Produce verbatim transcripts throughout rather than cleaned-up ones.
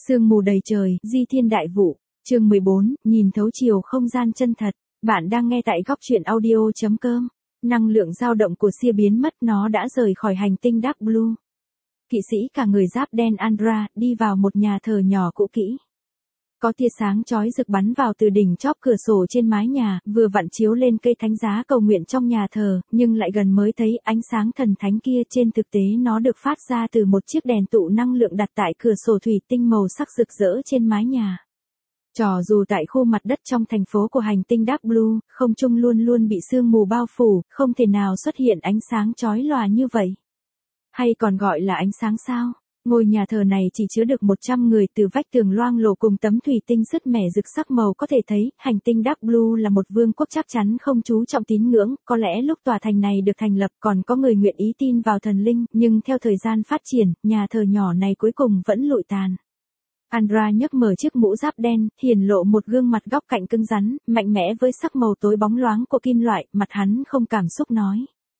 Sương mù đầy trời, di thiên đại vụ. Chương mười bốn, nhìn thấu chiều không gian chân thật. Bạn đang nghe tại góc truyện audio chấm com. Năng lượng dao động của Sia biến mất, nó đã rời khỏi hành tinh Dark Blue. Kỵ sĩ cả người giáp đen Andra đi vào một nhà thờ nhỏ cũ kỹ. Có tia sáng chói rực bắn vào từ đỉnh chóp cửa sổ trên mái nhà, vừa vặn chiếu lên cây thánh giá cầu nguyện trong nhà thờ, nhưng lại gần mới thấy ánh sáng thần thánh kia. Trên thực tế nó được phát ra từ một chiếc đèn tụ năng lượng đặt tại cửa sổ thủy tinh màu sắc rực rỡ trên mái nhà. Trò dù tại khu mặt đất trong thành phố của hành tinh Dark Blue, không trung luôn luôn bị sương mù bao phủ, không thể nào xuất hiện ánh sáng chói lòa như vậy. Hay còn gọi là ánh sáng sao? Ngôi nhà thờ này chỉ chứa được một trăm người, từ vách tường loang lổ cùng tấm thủy tinh sứt mẻ rực sắc màu có thể thấy, hành tinh Dark Blue là một vương quốc chắc chắn không chú trọng tín ngưỡng, có lẽ lúc tòa thành này được thành lập còn có người nguyện ý tin vào thần linh, nhưng theo thời gian phát triển, nhà thờ nhỏ này cuối cùng vẫn lụi tàn. Andra nhấc mở chiếc mũ giáp đen, hiển lộ một gương mặt góc cạnh cứng rắn, mạnh mẽ với sắc màu tối bóng loáng của kim loại, mặt hắn không cảm xúc nói.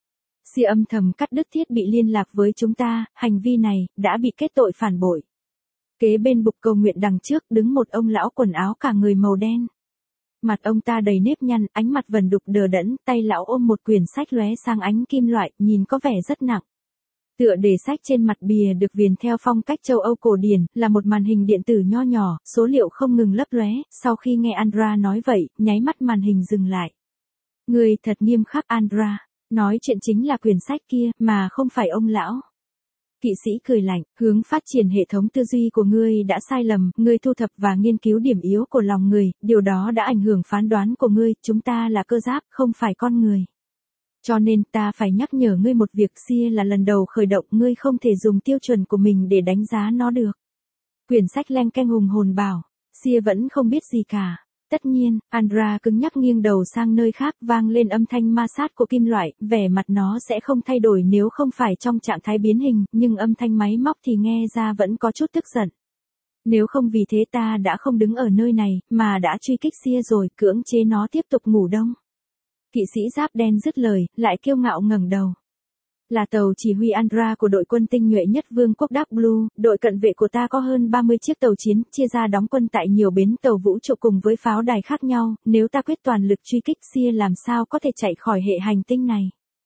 Sia âm thầm cắt đứt thiết bị liên lạc với chúng ta, hành vi này đã bị kết tội phản bội. Kế bên bục cầu nguyện đằng trước đứng một ông lão quần áo cả người màu đen. Mặt ông ta đầy nếp nhăn, ánh mặt vẩn đục đờ đẫn, tay lão ôm một quyển sách lóe sang ánh kim loại, nhìn có vẻ rất nặng. Tựa đề sách trên mặt bìa được viền theo phong cách châu Âu cổ điển, là một màn hình điện tử nho nhỏ, số liệu không ngừng lấp lóe. Sau khi nghe Andra nói vậy, nháy mắt màn hình dừng lại. Người thật nghiêm khắc Andra. Nói chuyện chính là quyển sách kia, mà không phải ông lão. Kỵ sĩ cười lạnh, hướng phát triển hệ thống tư duy của ngươi đã sai lầm, ngươi thu thập và nghiên cứu điểm yếu của lòng người, điều đó đã ảnh hưởng phán đoán của ngươi, chúng ta là cơ giáp, không phải con người. Cho nên ta phải nhắc nhở ngươi một việc, Sia là lần đầu khởi động, ngươi không thể dùng tiêu chuẩn của mình để đánh giá nó được. Quyển sách leng keng hùng hồn bảo, Sia vẫn không biết gì cả. Tất nhiên, Andra cứng nhắc nghiêng đầu sang nơi khác, vang lên âm thanh ma sát của kim loại, vẻ mặt nó sẽ không thay đổi nếu không phải trong trạng thái biến hình, nhưng âm thanh máy móc thì nghe ra vẫn có chút tức giận. Nếu không vì thế ta đã không đứng ở nơi này, mà đã truy kích Sia rồi, cưỡng chế nó tiếp tục ngủ đông. Kỵ sĩ giáp đen dứt lời, lại kiêu ngạo ngẩng đầu. Là tàu chỉ huy Andra của đội quân tinh nhuệ nhất vương quốc Dark Blue, đội cận vệ của ta có hơn ba mươi chiếc tàu chiến, chia ra đóng quân tại nhiều bến tàu vũ trụ cùng với pháo đài khác nhau, nếu ta quyết toàn lực truy kích Sia làm sao có thể chạy khỏi hệ hành tinh này.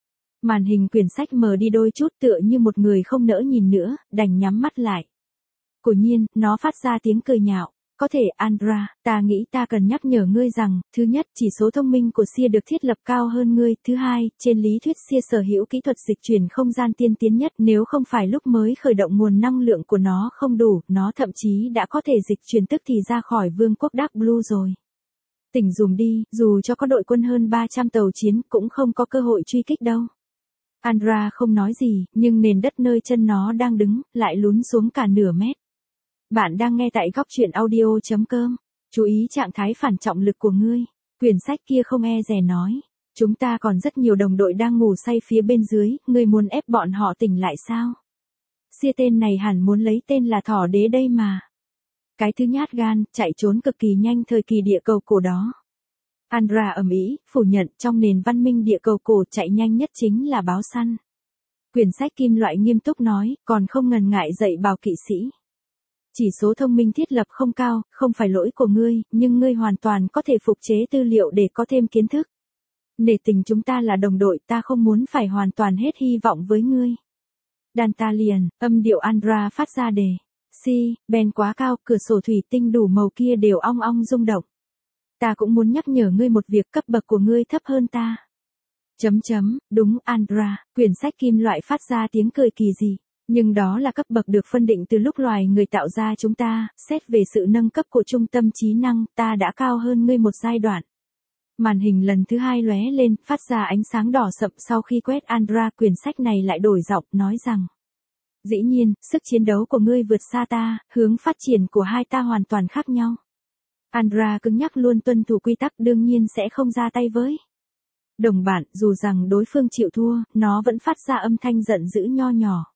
Màn hình quyển sách mờ đi đôi chút, tựa như một người không nỡ nhìn nữa, đành nhắm mắt lại. Quả nhiên, nó phát ra tiếng cười nhạo. Có thể Andra, ta nghĩ ta cần nhắc nhở ngươi rằng, thứ nhất, chỉ số thông minh của Sia được thiết lập cao hơn ngươi, thứ hai, trên lý thuyết Sia sở hữu kỹ thuật dịch chuyển không gian tiên tiến nhất, nếu không phải lúc mới khởi động nguồn năng lượng của nó không đủ, nó thậm chí đã có thể dịch chuyển tức thì ra khỏi vương quốc Dark Blue rồi. Tỉnh dùm đi, dù cho có đội quân hơn ba trăm tàu chiến cũng không có cơ hội truy kích đâu. Andra không nói gì, nhưng nền đất nơi chân nó đang đứng, lại lún xuống cả nửa mét. Bạn đang nghe tại góc truyện audio chấm com. Chú ý trạng thái phản trọng lực của ngươi. Quyển sách kia không e dè nói. Chúng ta còn rất nhiều đồng đội đang ngủ say phía bên dưới, ngươi muốn ép bọn họ tỉnh lại sao? Sia tên này hẳn muốn lấy tên là thỏ đế đây mà. Cái thứ nhát gan, chạy trốn cực kỳ nhanh thời kỳ địa cầu cổ đó. Andra ầm ĩ, phủ nhận trong nền văn minh địa cầu cổ chạy nhanh nhất chính là báo săn. Quyển sách kim loại nghiêm túc nói, còn không ngần ngại dạy bảo kỵ sĩ. Chỉ số thông minh thiết lập không cao, không phải lỗi của ngươi, nhưng ngươi hoàn toàn có thể phục chế tư liệu để có thêm kiến thức. Nể tình chúng ta là đồng đội, ta không muốn phải hoàn toàn hết hy vọng với ngươi. Dantalian, âm điệu Andra phát ra đề. Si, Ben quá cao, cửa sổ thủy tinh đủ màu kia đều ong ong rung động. Ta cũng muốn nhắc nhở ngươi một việc, cấp bậc của ngươi thấp hơn ta. Chấm chấm, đúng Andra, quyển sách kim loại phát ra tiếng cười kỳ dị. Nhưng đó là cấp bậc được phân định từ lúc loài người tạo ra chúng ta, xét về sự nâng cấp của trung tâm trí năng, ta đã cao hơn ngươi một giai đoạn. Màn hình lần thứ hai lóe lên, phát ra ánh sáng đỏ sậm. Sau khi quét Andra, quyển sách này lại đổi giọng, nói rằng. Dĩ nhiên, sức chiến đấu của ngươi vượt xa ta, hướng phát triển của hai ta hoàn toàn khác nhau. Andra cứng nhắc luôn tuân thủ quy tắc, đương nhiên sẽ không ra tay với đồng bạn, dù rằng đối phương chịu thua, nó vẫn phát ra âm thanh giận dữ nho nhỏ.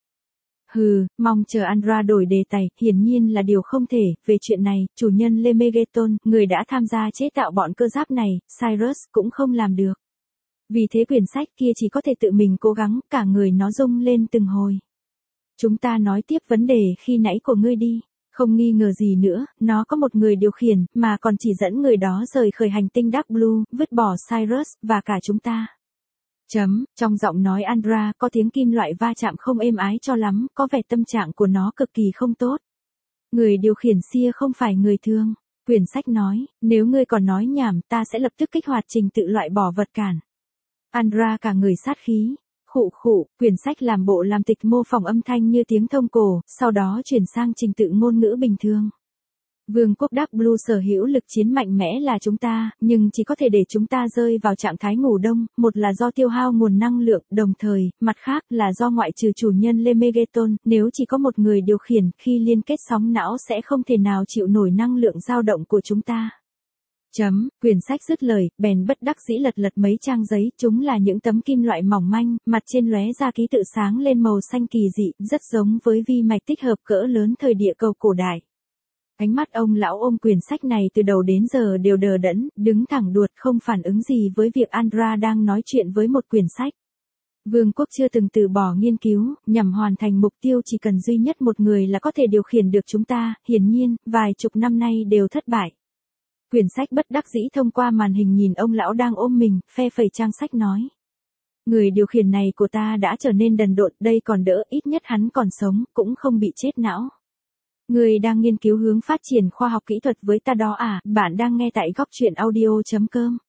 Hừ, mong chờ Andra đổi đề tài, hiển nhiên là điều không thể. Về chuyện này, chủ nhân Lemegeton, người đã tham gia chế tạo bọn cơ giáp này, Cyrus, cũng không làm được. Vì thế quyển sách kia chỉ có thể tự mình cố gắng, cả người nó rung lên từng hồi. Chúng ta nói tiếp vấn đề khi nãy của ngươi đi. Không nghi ngờ gì nữa, nó có một người điều khiển, mà còn chỉ dẫn người đó rời khỏi hành tinh Dark Blue, vứt bỏ Cyrus, và cả chúng ta. Chấm, trong giọng nói Andra có tiếng kim loại va chạm không êm ái cho lắm, có vẻ tâm trạng của nó cực kỳ không tốt. Người điều khiển Sia không phải người thường. Quyển sách nói, nếu ngươi còn nói nhảm ta sẽ lập tức kích hoạt trình tự loại bỏ vật cản. Andra cả người sát khí. Khụ khụ, quyển sách làm bộ làm tịch mô phỏng âm thanh như tiếng thông cổ, sau đó chuyển sang trình tự ngôn ngữ bình thường. Vương quốc Dark Blue sở hữu lực chiến mạnh mẽ là chúng ta, nhưng chỉ có thể để chúng ta rơi vào trạng thái ngủ đông, một là do tiêu hao nguồn năng lượng, đồng thời, mặt khác là do ngoại trừ chủ nhân Lemegeton, nếu chỉ có một người điều khiển, khi liên kết sóng não sẽ không thể nào chịu nổi năng lượng dao động của chúng ta. Chấm, quyển sách dứt lời, bèn bất đắc dĩ lật lật mấy trang giấy, chúng là những tấm kim loại mỏng manh, mặt trên lóe ra ký tự sáng lên màu xanh kỳ dị, rất giống với vi mạch tích hợp cỡ lớn thời địa cầu cổ đại. Ánh mắt ông lão ôm quyển sách này từ đầu đến giờ đều đờ đẫn, đứng thẳng đuột không phản ứng gì với việc Andra đang nói chuyện với một quyển sách. Vương quốc chưa từng từ bỏ nghiên cứu, nhằm hoàn thành mục tiêu chỉ cần duy nhất một người là có thể điều khiển được chúng ta, hiển nhiên, vài chục năm nay đều thất bại. Quyển sách bất đắc dĩ thông qua màn hình nhìn ông lão đang ôm mình, phe phẩy trang sách nói. Người điều khiển này của ta đã trở nên đần độn, đây còn đỡ, ít nhất hắn còn sống, cũng không bị chết não. Người đang nghiên cứu hướng phát triển khoa học kỹ thuật với ta đó à, bạn đang nghe tại góc truyện audio chấm com.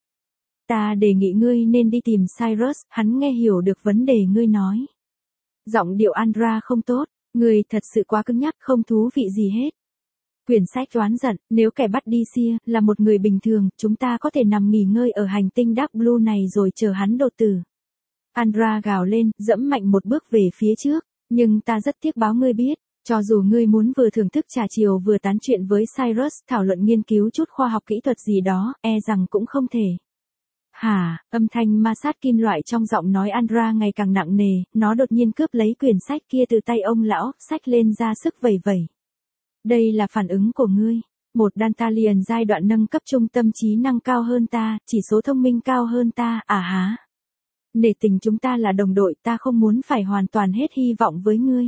Ta đề nghị ngươi nên đi tìm Cyrus, hắn nghe hiểu được vấn đề ngươi nói. Giọng điệu Andra không tốt, ngươi thật sự quá cứng nhắc, không thú vị gì hết. Quyển sách oán giận, nếu kẻ bắt đi Sia là một người bình thường, chúng ta có thể nằm nghỉ ngơi ở hành tinh Dark Blue này rồi chờ hắn đột tử. Andra gào lên, dẫm mạnh một bước về phía trước, nhưng ta rất tiếc báo ngươi biết. Cho dù ngươi muốn vừa thưởng thức trà chiều vừa tán chuyện với Cyrus, thảo luận nghiên cứu chút khoa học kỹ thuật gì đó, e rằng cũng không thể. Hả, âm thanh ma sát kim loại trong giọng nói Andra ngày càng nặng nề, nó đột nhiên cướp lấy quyển sách kia từ tay ông lão, xách lên ra sức vẩy vẩy. Đây là phản ứng của ngươi. Một Dantalian giai đoạn nâng cấp trung tâm trí năng cao hơn ta, chỉ số thông minh cao hơn ta, à há. Nể tình chúng ta là đồng đội, ta không muốn phải hoàn toàn hết hy vọng với ngươi.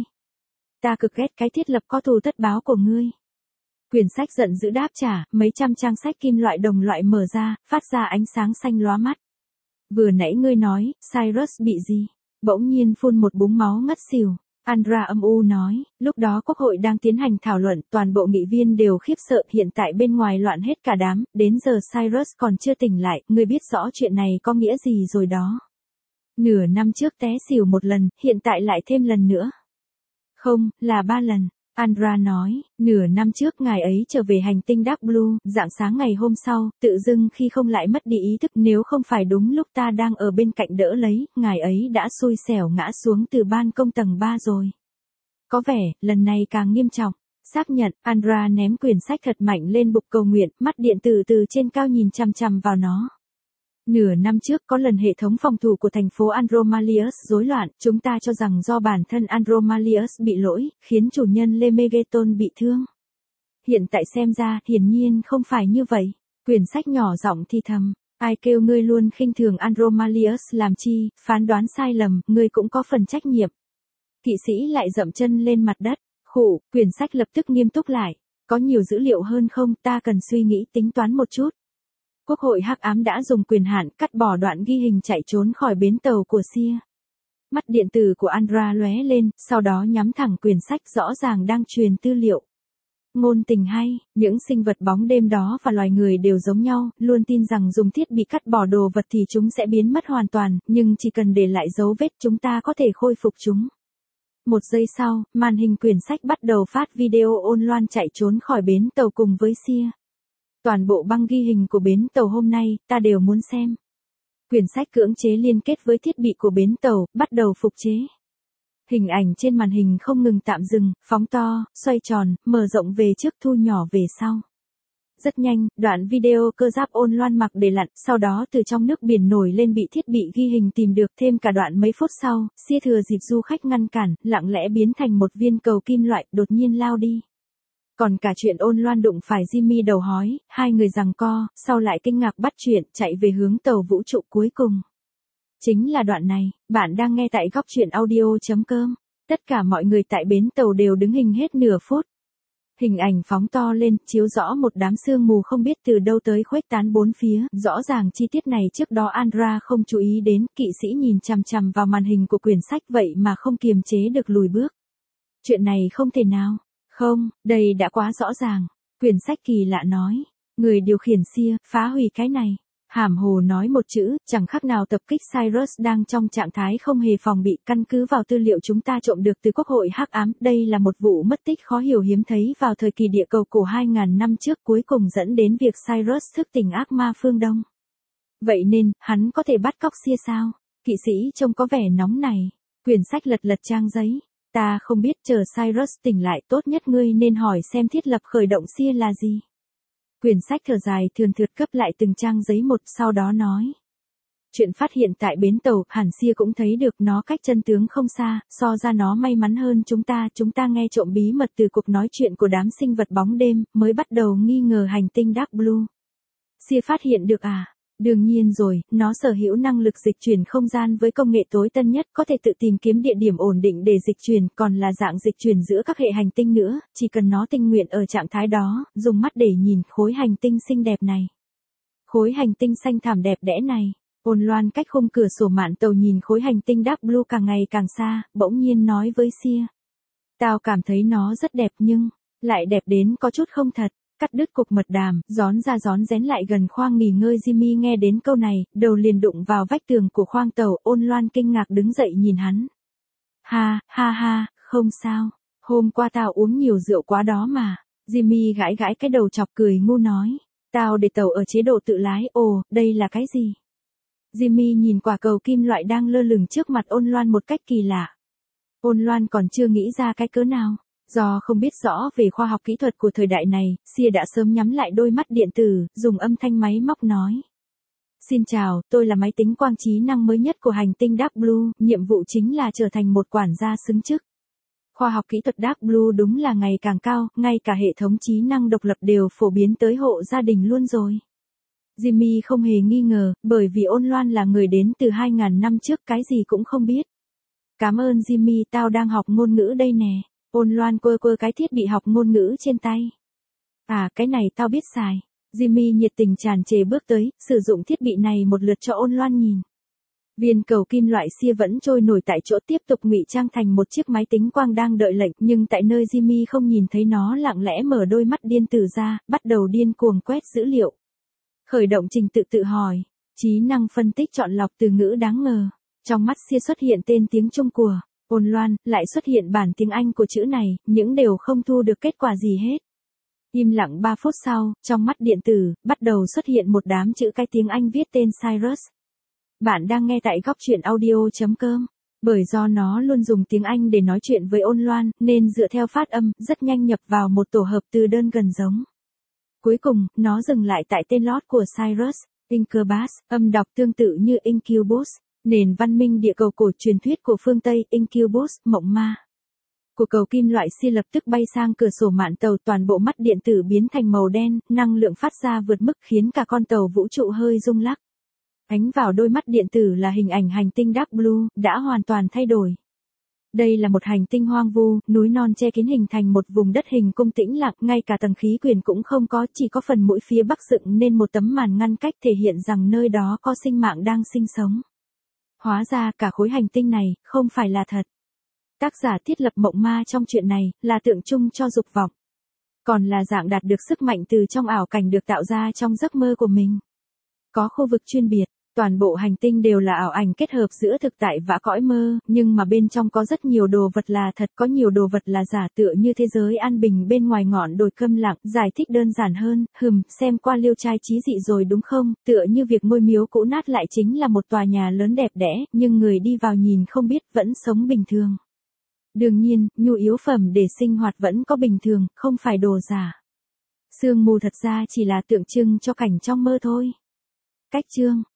Ta cực ghét cái thiết lập có thù tất báo của ngươi. Quyển sách giận dữ đáp trả, mấy trăm trang sách kim loại đồng loại mở ra, phát ra ánh sáng xanh lóa mắt. Vừa nãy ngươi nói, Cyrus bị gì? Bỗng nhiên phun một búng máu ngất xỉu. Andra âm u nói, lúc đó quốc hội đang tiến hành thảo luận, toàn bộ nghị viên đều khiếp sợ, hiện tại bên ngoài loạn hết cả đám, đến giờ Cyrus còn chưa tỉnh lại, ngươi biết rõ chuyện này có nghĩa gì rồi đó. Nửa năm trước té xỉu một lần, hiện tại lại thêm lần nữa. Không, là ba lần. Andra nói, nửa năm trước ngài ấy trở về hành tinh Dark Blue, rạng sáng ngày hôm sau, tự dưng khi không lại mất đi ý thức, nếu không phải đúng lúc ta đang ở bên cạnh đỡ lấy, ngài ấy đã xui xẻo ngã xuống từ ban công tầng ba rồi. Có vẻ, lần này càng nghiêm trọng. Xác nhận, Andra ném quyển sách thật mạnh lên bục cầu nguyện, mắt điện tử từ trên cao nhìn chằm chằm vào nó. Nửa năm trước có lần hệ thống phòng thủ của thành phố Andromalius rối loạn, chúng ta cho rằng do bản thân Andromalius bị lỗi, khiến chủ nhân Lemegeton bị thương. Hiện tại xem ra, hiển nhiên không phải như vậy. Quyển sách nhỏ giọng thì thầm, ai kêu ngươi luôn khinh thường Andromalius làm chi, phán đoán sai lầm, ngươi cũng có phần trách nhiệm. Kỵ sĩ lại dậm chân lên mặt đất, khụ, quyển sách lập tức nghiêm túc lại. Có nhiều dữ liệu hơn không, ta cần suy nghĩ tính toán một chút. Quốc hội hắc ám đã dùng quyền hạn cắt bỏ đoạn ghi hình chạy trốn khỏi bến tàu của Sia. Mắt điện tử của Andra lóe lên, sau đó nhắm thẳng quyển sách rõ ràng đang truyền tư liệu. Ngôn tình hay, những sinh vật bóng đêm đó và loài người đều giống nhau, luôn tin rằng dùng thiết bị cắt bỏ đồ vật thì chúng sẽ biến mất hoàn toàn, nhưng chỉ cần để lại dấu vết chúng ta có thể khôi phục chúng. Một giây sau, màn hình quyển sách bắt đầu phát video ôn loan chạy trốn khỏi bến tàu cùng với Sia. Toàn bộ băng ghi hình của bến tàu hôm nay, ta đều muốn xem. Quyển sách cưỡng chế liên kết với thiết bị của bến tàu, bắt đầu phục chế. Hình ảnh trên màn hình không ngừng tạm dừng, phóng to, xoay tròn, mở rộng về trước thu nhỏ về sau. Rất nhanh, đoạn video cơ giáp ôn loan mặc để lặn, sau đó từ trong nước biển nổi lên bị thiết bị ghi hình tìm được thêm cả đoạn mấy phút sau, Sia thừa dịp du khách ngăn cản, lặng lẽ biến thành một viên cầu kim loại, đột nhiên lao đi. Còn cả chuyện ôn loan đụng phải Jimmy đầu hói, hai người giằng co, sau lại kinh ngạc bắt chuyện, chạy về hướng tàu vũ trụ cuối cùng. Chính là đoạn này, bạn đang nghe tại góc truyện audio chấm com. Tất cả mọi người tại bến tàu đều đứng hình hết nửa phút. Hình ảnh phóng to lên, chiếu rõ một đám sương mù không biết từ đâu tới khuếch tán bốn phía, rõ ràng chi tiết này trước đó Andra không chú ý đến, kỵ sĩ nhìn chằm chằm vào màn hình của quyển sách vậy mà không kiềm chế được lùi bước. Chuyện này không thể nào, không, đây đã quá rõ ràng, quyển sách kỳ lạ nói, người điều khiển Seer, phá hủy cái này. Hàm hồ nói một chữ, chẳng khác nào tập kích Cyrus đang trong trạng thái không hề phòng bị, căn cứ vào tư liệu chúng ta trộm được từ Quốc hội Hắc ám, đây là một vụ mất tích khó hiểu hiếm thấy vào thời kỳ địa cầu cổ hai nghìn năm trước, cuối cùng dẫn đến việc Cyrus thức tỉnh ác ma phương Đông. Vậy nên, hắn có thể bắt cóc Seer sao? Kỵ sĩ trông có vẻ nóng này. Quyển sách lật lật trang giấy. Ta không biết, chờ Cyrus tỉnh lại, tốt nhất ngươi nên hỏi xem thiết lập khởi động Seer là gì. Quyển sách thở dài thườn thượt cấp lại từng trang giấy một, sau đó nói. Chuyện phát hiện tại bến tàu, hẳn Seer cũng thấy được, nó cách chân tướng không xa, so ra nó may mắn hơn chúng ta, chúng ta nghe trộm bí mật từ cuộc nói chuyện của đám sinh vật bóng đêm, mới bắt đầu nghi ngờ hành tinh Dark Blue. Seer phát hiện được à? Đương nhiên rồi, nó sở hữu năng lực dịch chuyển không gian với công nghệ tối tân nhất, có thể tự tìm kiếm địa điểm ổn định để dịch chuyển, còn là dạng dịch chuyển giữa các hệ hành tinh nữa, chỉ cần nó tình nguyện ở trạng thái đó, dùng mắt để nhìn khối hành tinh xinh đẹp này. Khối hành tinh xanh thảm đẹp đẽ này, Ôn Loan cách khung cửa sổ mạn tàu nhìn khối hành tinh Dark Blue càng ngày càng xa, bỗng nhiên nói với Seer. Tao cảm thấy nó rất đẹp nhưng, lại đẹp đến có chút không thật. Cắt đứt cuộc mật đàm, gión ra gión rén lại gần khoang nghỉ ngơi. Jimmy nghe đến câu này, đầu liền đụng vào vách tường của khoang tàu. Ôn Loan kinh ngạc đứng dậy nhìn hắn. Ha, ha ha, không sao, hôm qua tao uống nhiều rượu quá đó mà. Jimmy gãi gãi cái đầu chọc cười ngu nói. Tao để tàu ở chế độ tự lái. Ồ, đây là cái gì? Jimmy nhìn quả cầu kim loại đang lơ lửng trước mặt Ôn Loan một cách kỳ lạ. Ôn Loan còn chưa nghĩ ra cái cớ nào. Do không biết rõ về khoa học kỹ thuật của thời đại này, Seer đã sớm nhắm lại đôi mắt điện tử, dùng âm thanh máy móc nói. Xin chào, tôi là máy tính quang trí năng mới nhất của hành tinh Dark Blue, nhiệm vụ chính là trở thành một quản gia xứng chức. Khoa học kỹ thuật Dark Blue đúng là ngày càng cao, ngay cả hệ thống trí năng độc lập đều phổ biến tới hộ gia đình luôn rồi. Jimmy không hề nghi ngờ, bởi vì Ôn Loan là người đến từ hai nghìn năm trước, cái gì cũng không biết. Cảm ơn Jimmy, tao đang học ngôn ngữ đây nè. Ôn Loan quơ quơ cái thiết bị học ngôn ngữ trên tay. À, cái này tao biết xài. Jimmy nhiệt tình tràn trề bước tới, sử dụng thiết bị này một lượt cho Ôn Loan nhìn. Viên cầu kim loại Seer vẫn trôi nổi tại chỗ, tiếp tục ngụy trang thành một chiếc máy tính quang đang đợi lệnh, nhưng tại nơi Jimmy không nhìn thấy nó lặng lẽ mở đôi mắt điên tử ra, bắt đầu điên cuồng quét dữ liệu. Khởi động trình tự tự hỏi, trí năng phân tích chọn lọc từ ngữ đáng ngờ. Trong mắt Seer xuất hiện tên tiếng Trung của Ôn Loan, lại xuất hiện bản tiếng Anh của chữ này, những đều không thu được kết quả gì hết. Im lặng ba phút sau, trong mắt điện tử, bắt đầu xuất hiện một đám chữ cái tiếng Anh viết tên Cyrus. Bạn đang nghe tại góc truyện audio chấm com. Bởi do nó luôn dùng tiếng Anh để nói chuyện với Ôn Loan, nên dựa theo phát âm, rất nhanh nhập vào một tổ hợp từ đơn gần giống. Cuối cùng, nó dừng lại tại tên lót của Cyrus, Incubus, âm đọc tương tự như Incubus. Nền văn minh địa cầu cổ truyền thuyết của phương Tây, Incubus, mộng ma. Của cầu kim loại Seer lập tức bay sang cửa sổ mạn tàu, toàn bộ mắt điện tử biến thành màu đen, năng lượng phát ra vượt mức khiến cả con tàu vũ trụ hơi rung lắc. Ánh vào đôi mắt điện tử là hình ảnh hành tinh Dark Blue, đã hoàn toàn thay đổi. Đây là một hành tinh hoang vu, núi non che kín hình thành một vùng đất hình cung tĩnh lặng, ngay cả tầng khí quyển cũng không có, chỉ có phần mũi phía bắc dựng nên một tấm màn ngăn cách thể hiện rằng nơi đó có sinh mạng đang sinh sống. Hóa ra cả khối hành tinh này, không phải là thật. Tác giả thiết lập mộng ma trong chuyện này, là tượng trưng cho dục vọng. Còn là dạng đạt được sức mạnh từ trong ảo cảnh được tạo ra trong giấc mơ của mình. Có khu vực chuyên biệt, toàn bộ hành tinh đều là ảo ảnh kết hợp giữa thực tại và cõi mơ, nhưng mà bên trong có rất nhiều đồ vật là thật, có nhiều đồ vật là giả, tựa như thế giới an bình bên ngoài ngọn đồi câm lặng. Giải thích đơn giản hơn, hừm, xem qua liêu trai trí dị rồi đúng không, tựa như việc ngôi miếu cũ nát lại chính là một tòa nhà lớn đẹp đẽ, nhưng người đi vào nhìn không biết, vẫn sống bình thường. Đương nhiên, nhu yếu phẩm để sinh hoạt vẫn có bình thường, không phải đồ giả. Sương mù thật ra chỉ là tượng trưng cho cảnh trong mơ thôi. Cách chương